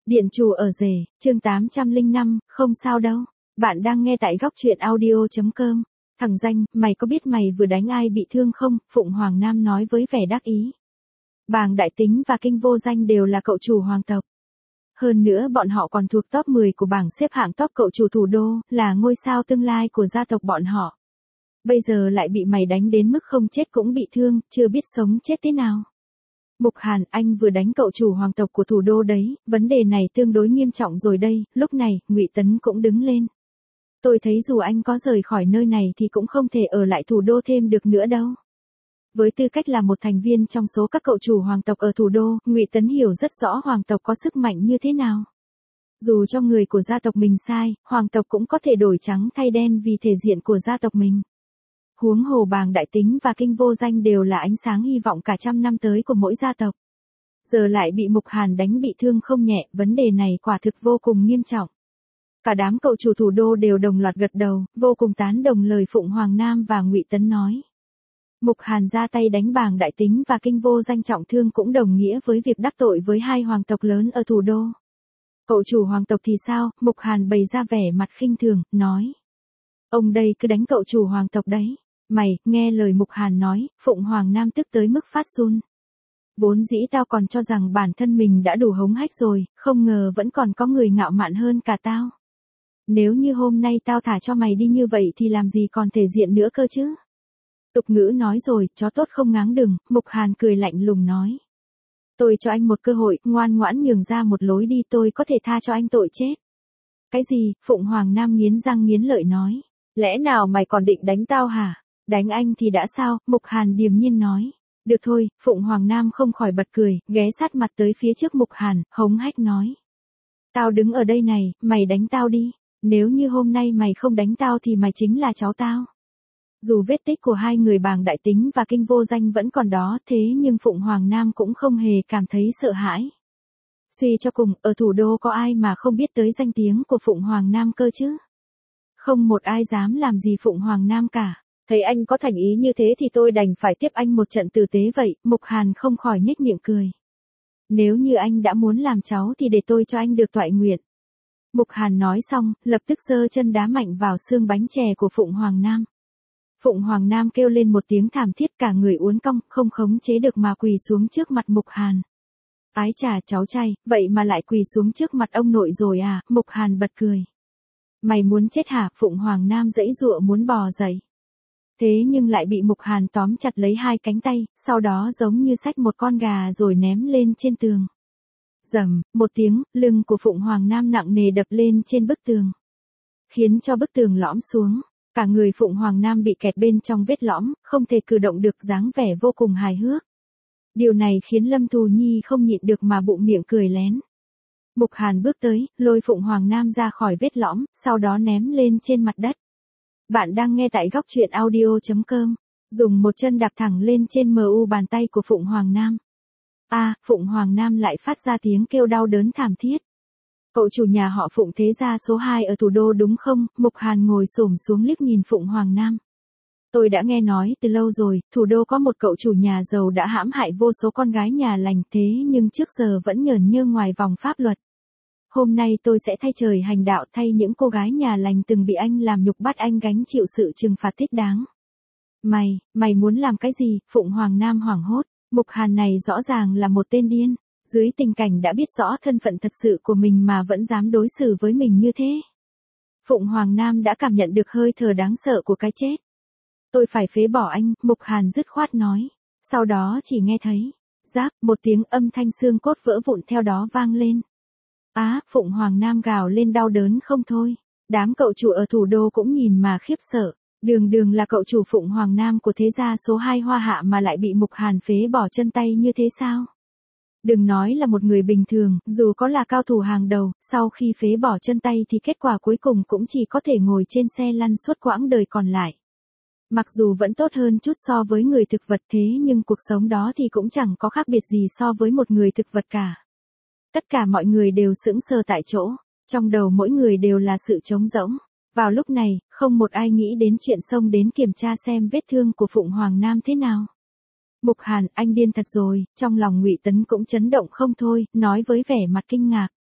Điện chủ ở rể, chương 805, không sao đâu. Bạn đang nghe tại góc truyện audio.com. Thằng danh, mày có biết mày vừa đánh ai bị thương không? Phụng Hoàng Nam nói với vẻ đắc ý. Bàng Đại Tính và Kinh Vô Danh đều là cậu chủ hoàng tộc. Hơn nữa bọn họ còn thuộc top 10 của bảng xếp hạng top cậu chủ thủ đô, là ngôi sao tương lai của gia tộc bọn họ. Bây giờ lại bị mày đánh đến mức không chết cũng bị thương, chưa biết sống chết thế nào. Mục Hàn, anh vừa đánh cậu chủ hoàng tộc của thủ đô đấy, vấn đề này tương đối nghiêm trọng rồi đây. Lúc này, Ngụy Tấn cũng đứng lên. Tôi thấy dù anh có rời khỏi nơi này thì cũng không thể ở lại thủ đô thêm được nữa đâu. Với tư cách là một thành viên trong số các cậu chủ hoàng tộc ở thủ đô, Ngụy Tấn hiểu rất rõ hoàng tộc có sức mạnh như thế nào. Dù cho người của gia tộc mình sai, hoàng tộc cũng có thể đổi trắng thay đen vì thể diện của gia tộc mình. Huống hồ Bàng Đại Tính và Kinh Vô Danh đều là ánh sáng hy vọng cả trăm năm tới của mỗi gia tộc. Giờ lại bị Mục Hàn đánh bị thương không nhẹ, vấn đề này quả thực vô cùng nghiêm trọng. Cả đám cậu chủ thủ đô đều đồng loạt gật đầu, vô cùng tán đồng lời Phụng Hoàng Nam và Ngụy Tấn nói. Mục Hàn ra tay đánh Bàng Đại Tính và Kinh Vô Danh trọng thương cũng đồng nghĩa với việc đắc tội với hai hoàng tộc lớn ở thủ đô. Cậu chủ hoàng tộc thì sao? Mục Hàn bày ra vẻ mặt khinh thường, nói. Ông đây cứ đánh cậu chủ hoàng tộc đấy. Mày, nghe lời Mục Hàn nói, Phụng Hoàng Nam tức tới mức phát run. Vốn dĩ tao còn cho rằng bản thân mình đã đủ hống hách rồi, không ngờ vẫn còn có người ngạo mạn hơn cả tao. Nếu như hôm nay tao thả cho mày đi như vậy thì làm gì còn thể diện nữa cơ chứ? Tục ngữ nói rồi, chó tốt không ngáng đừng, Mục Hàn cười lạnh lùng nói. Tôi cho anh một cơ hội, ngoan ngoãn nhường ra một lối đi, tôi có thể tha cho anh tội chết. Cái gì? Phụng Hoàng Nam nghiến răng nghiến lợi nói. Lẽ nào mày còn định đánh tao hả? Đánh anh thì đã sao? Mục Hàn điềm nhiên nói. Được thôi, Phụng Hoàng Nam không khỏi bật cười, ghé sát mặt tới phía trước Mục Hàn, hống hách nói. Tao đứng ở đây này, mày đánh tao đi. Nếu như hôm nay mày không đánh tao thì mày chính là cháu tao. Dù vết tích của hai người Bàng Đại Tính và Kinh Vô Danh vẫn còn đó, thế nhưng Phụng Hoàng Nam cũng không hề cảm thấy sợ hãi. Suy cho cùng, ở thủ đô có ai mà không biết tới danh tiếng của Phụng Hoàng Nam cơ chứ? Không một ai dám làm gì Phụng Hoàng Nam cả. Thấy anh có thành ý như thế thì tôi đành phải tiếp anh một trận tử tế vậy. Mục Hàn không khỏi nhếch miệng cười. Nếu như anh đã muốn làm cháu thì để tôi cho anh được toại nguyện. Mục Hàn nói xong, lập tức giơ chân đá mạnh vào xương bánh chè của Phụng Hoàng Nam. Phụng Hoàng Nam kêu lên một tiếng thảm thiết, cả người uốn cong, không khống chế được mà quỳ xuống trước mặt Mục Hàn. Ái chà cháu trai, vậy mà lại quỳ xuống trước mặt ông nội rồi à? Mục Hàn bật cười. Mày muốn chết hả? Phụng Hoàng Nam giãy giụa muốn bò dậy. Thế nhưng lại bị Mục Hàn tóm chặt lấy hai cánh tay, sau đó giống như xách một con gà rồi ném lên trên tường. Rầm, một tiếng, lưng của Phụng Hoàng Nam nặng nề đập lên trên bức tường. Khiến cho bức tường lõm xuống, cả người Phụng Hoàng Nam bị kẹt bên trong vết lõm, không thể cử động được, dáng vẻ vô cùng hài hước. Điều này khiến Lâm Thù Nhi không nhịn được mà bụng miệng cười lén. Mục Hàn bước tới, lôi Phụng Hoàng Nam ra khỏi vết lõm, sau đó ném lên trên mặt đất. Bạn đang nghe tại góc truyện audio.com, dùng một chân đạp thẳng lên trên mu bàn tay của Phụng Hoàng Nam. Phụng Hoàng Nam lại phát ra tiếng kêu đau đớn thảm thiết. Cậu chủ nhà họ Phụng thế gia số 2 ở thủ đô đúng không? Mục Hàn ngồi xổm xuống liếc nhìn Phụng Hoàng Nam. Tôi đã nghe nói từ lâu rồi, thủ đô có một cậu chủ nhà giàu đã hãm hại vô số con gái nhà lành, thế nhưng trước giờ vẫn nhởn nhơ ngoài vòng pháp luật. Hôm nay tôi sẽ thay trời hành đạo, thay những cô gái nhà lành từng bị anh làm nhục bắt anh gánh chịu sự trừng phạt thích đáng. Mày muốn làm cái gì? Phụng Hoàng Nam hoảng hốt. Mục Hàn này rõ ràng là một tên điên. Dưới tình cảnh đã biết rõ thân phận thật sự của mình mà vẫn dám đối xử với mình như thế. Phụng Hoàng Nam đã cảm nhận được hơi thở đáng sợ của cái chết. Tôi phải phế bỏ anh, Mục Hàn dứt khoát nói. Sau đó chỉ nghe thấy, rác, một tiếng âm thanh xương cốt vỡ vụn theo đó vang lên. Phụng Hoàng Nam gào lên đau đớn không thôi. Đám cậu chủ ở thủ đô cũng nhìn mà khiếp sợ. Đường là cậu chủ Phụng Hoàng Nam của thế gia số 2 Hoa Hạ mà lại bị Mục Hàn phế bỏ chân tay như thế sao? Đừng nói là một người bình thường, dù có là cao thủ hàng đầu, sau khi phế bỏ chân tay thì kết quả cuối cùng cũng chỉ có thể ngồi trên xe lăn suốt quãng đời còn lại. Mặc dù vẫn tốt hơn chút so với người thực vật, thế nhưng cuộc sống đó thì cũng chẳng có khác biệt gì so với một người thực vật cả. Tất cả mọi người đều sững sờ tại chỗ, trong đầu mỗi người đều là sự trống rỗng. Vào lúc này, không một ai nghĩ đến chuyện xông đến kiểm tra xem vết thương của Phụng Hoàng Nam thế nào. Mục Hàn, anh điên thật rồi, trong lòng Ngụy Tấn cũng chấn động không thôi, nói với vẻ mặt kinh ngạc.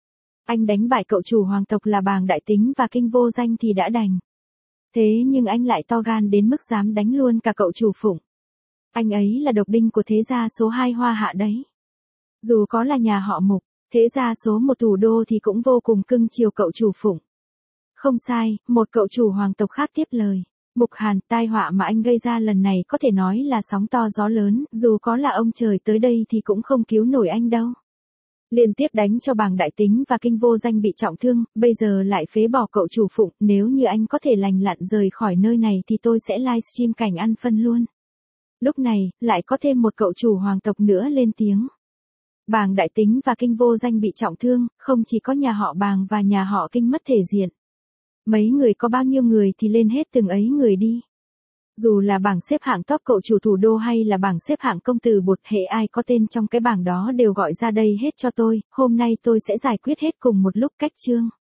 Anh đánh bại cậu chủ hoàng tộc là Bàng Đại Tính và Kinh Vô Danh thì đã đành. Thế nhưng anh lại to gan đến mức dám đánh luôn cả cậu chủ Phụng. Anh ấy là độc đinh của thế gia số 2 Hoa Hạ đấy. Dù có là nhà họ Mục, thế gia số 1 thủ đô thì cũng vô cùng cưng chiều cậu chủ Phụng. Không sai, một cậu chủ hoàng tộc khác tiếp lời. Mục Hàn, tai họa mà anh gây ra lần này có thể nói là sóng to gió lớn, dù có là ông trời tới đây thì cũng không cứu nổi anh đâu. Liên tiếp đánh cho Bàng Đại Tính và Kinh Vô Danh bị trọng thương, bây giờ lại phế bỏ cậu chủ Phụng, nếu như anh có thể lành lặn rời khỏi nơi này thì tôi sẽ livestream cảnh ăn phân luôn. Lúc này, lại có thêm một cậu chủ hoàng tộc nữa lên tiếng. Bàng Đại Tính và Kinh Vô Danh bị trọng thương, không chỉ có nhà họ Bàng và nhà họ Kinh mất thể diện. Mấy người có bao nhiêu người thì lên hết từng ấy người đi. Dù là bảng xếp hạng top cậu chủ thủ đô hay là bảng xếp hạng công tử bột, hệ ai có tên trong cái bảng đó đều gọi ra đây hết cho tôi, hôm nay tôi sẽ giải quyết hết cùng một lúc cách chương.